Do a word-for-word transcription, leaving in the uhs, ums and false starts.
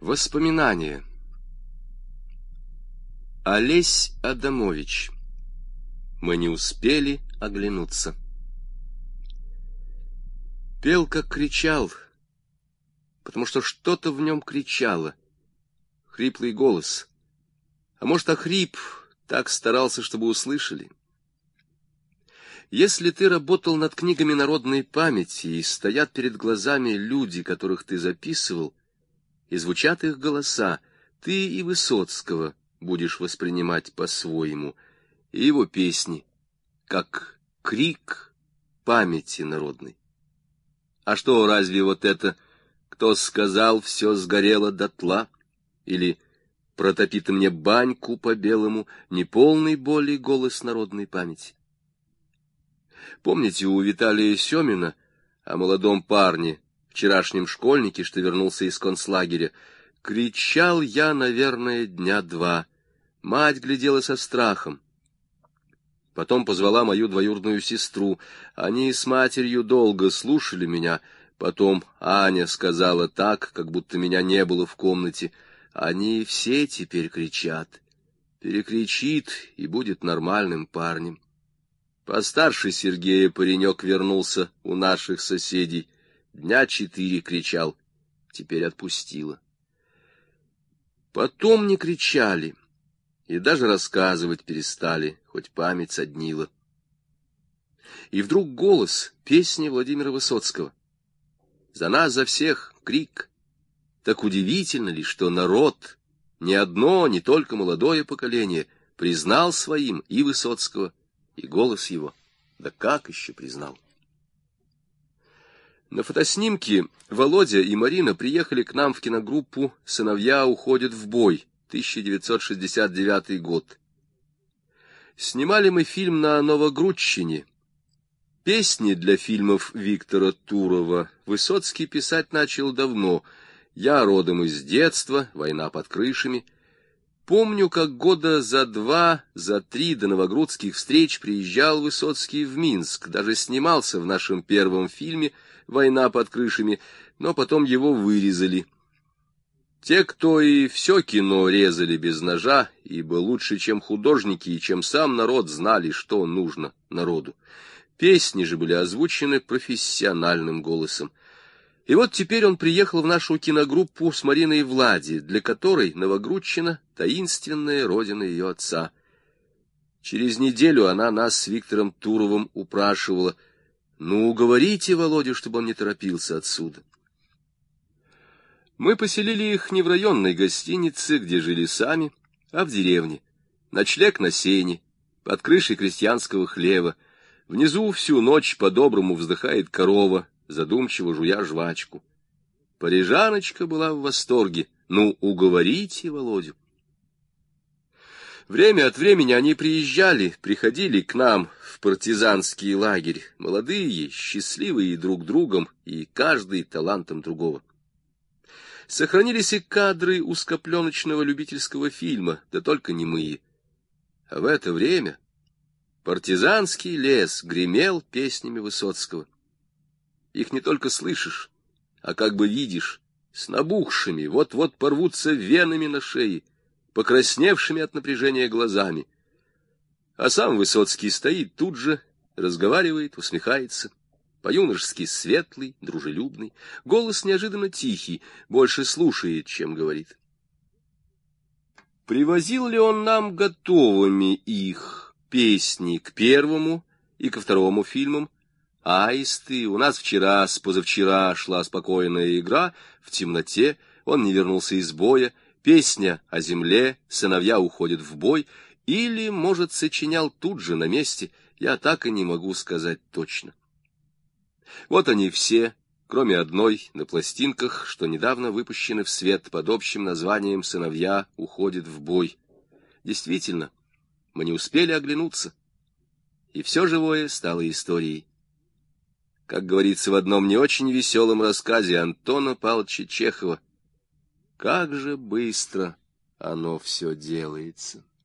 Воспоминания. Олесь Адамович. Мы не успели оглянуться. Пел, как кричал, потому что что-то в нем кричало. Хриплый голос. А может, охрип, так старался, чтобы услышали. Если ты работал над книгами народной памяти, и стоят перед глазами люди, которых ты записывал, и звучат их голоса, ты и Высоцкого будешь воспринимать по-своему, и его песни, как крик памяти народной. А что, разве вот это «Кто сказал, все сгорело дотла» или «Протопи ты мне баньку по-белому» не полный боли голос народной памяти? Помните у Виталия Семина о молодом парне, вчерашнем школьнике, что вернулся из концлагеря? Кричал я, наверное, дня два. Мать глядела со страхом. Потом позвала мою двоюродную сестру. Они с матерью долго слушали меня. Потом Аня сказала так, как будто меня не было в комнате. Они все теперь кричат. Перекричит и будет нормальным парнем. Постарше Сергея паренек вернулся у наших соседей. Дня четыре кричал, теперь отпустила. Потом не кричали, и даже рассказывать перестали, хоть память соднила. И вдруг голос песни Владимира Высоцкого. «За нас, за всех» — крик. Так удивительно ли, что народ, ни одно, не только молодое поколение, признал своим и Высоцкого, и голос его. Да как еще признал? На фотоснимке Володя и Марина приехали к нам в киногруппу «Сыновья уходят в бой», тысяча девятьсот шестьдесят девятый год. Снимали мы фильм на Новогрудщине. Песни для фильмов Виктора Турова Высоцкий писать начал давно. Я родом из детства, «Война под крышами». Помню, как года за два, за три до новогрудских встреч приезжал Высоцкий в Минск, даже снимался в нашем первом фильме «Война под крышами», но потом его вырезали. Те, кто и все кино резали без ножа, ибо лучше, чем художники и чем сам народ, знали, что нужно народу. Песни же были озвучены профессиональным голосом. И вот теперь он приехал в нашу киногруппу с Мариной и Влади, для которой Новогрудщина — таинственная родина ее отца. Через неделю она нас с Виктором Туровым упрашивала: «Ну, уговорите Володю, чтобы он не торопился отсюда». Мы поселили их не в районной гостинице, где жили сами, а в деревне. Ночлег на сене, под крышей крестьянского хлева. Внизу всю ночь по-доброму вздыхает корова, задумчиво жуя жвачку. Парижаночка была в восторге. Ну, уговорите Володю. Время от времени они приезжали, приходили к нам в партизанский лагерь, молодые, счастливые друг другом, и каждый талантом другого. Сохранились и кадры узкопленочного любительского фильма, да только немые. А в это время партизанский лес гремел песнями Высоцкого. Их не только слышишь, а как бы видишь, с набухшими, вот-вот порвутся венами на шее, покрасневшими от напряжения глазами. А сам Высоцкий стоит тут же, разговаривает, усмехается, по-юношески светлый, дружелюбный, голос неожиданно тихий, больше слушает, чем говорит. Привозил ли он нам готовыми их песни к первому и ко второму фильмам? Аисты, у нас вчера с позавчера шла спокойная игра, в темноте, он не вернулся из боя, песня о земле, сыновья уходят в бой, или, может, сочинял тут же на месте, я так и не могу сказать точно. Вот они все, кроме одной, на пластинках, что недавно выпущены в свет под общим названием «Сыновья уходят в бой». Действительно, мы не успели оглянуться, и все живое стало историей. Как говорится в одном не очень веселом рассказе Антона Павловича Чехова, как же быстро оно все делается.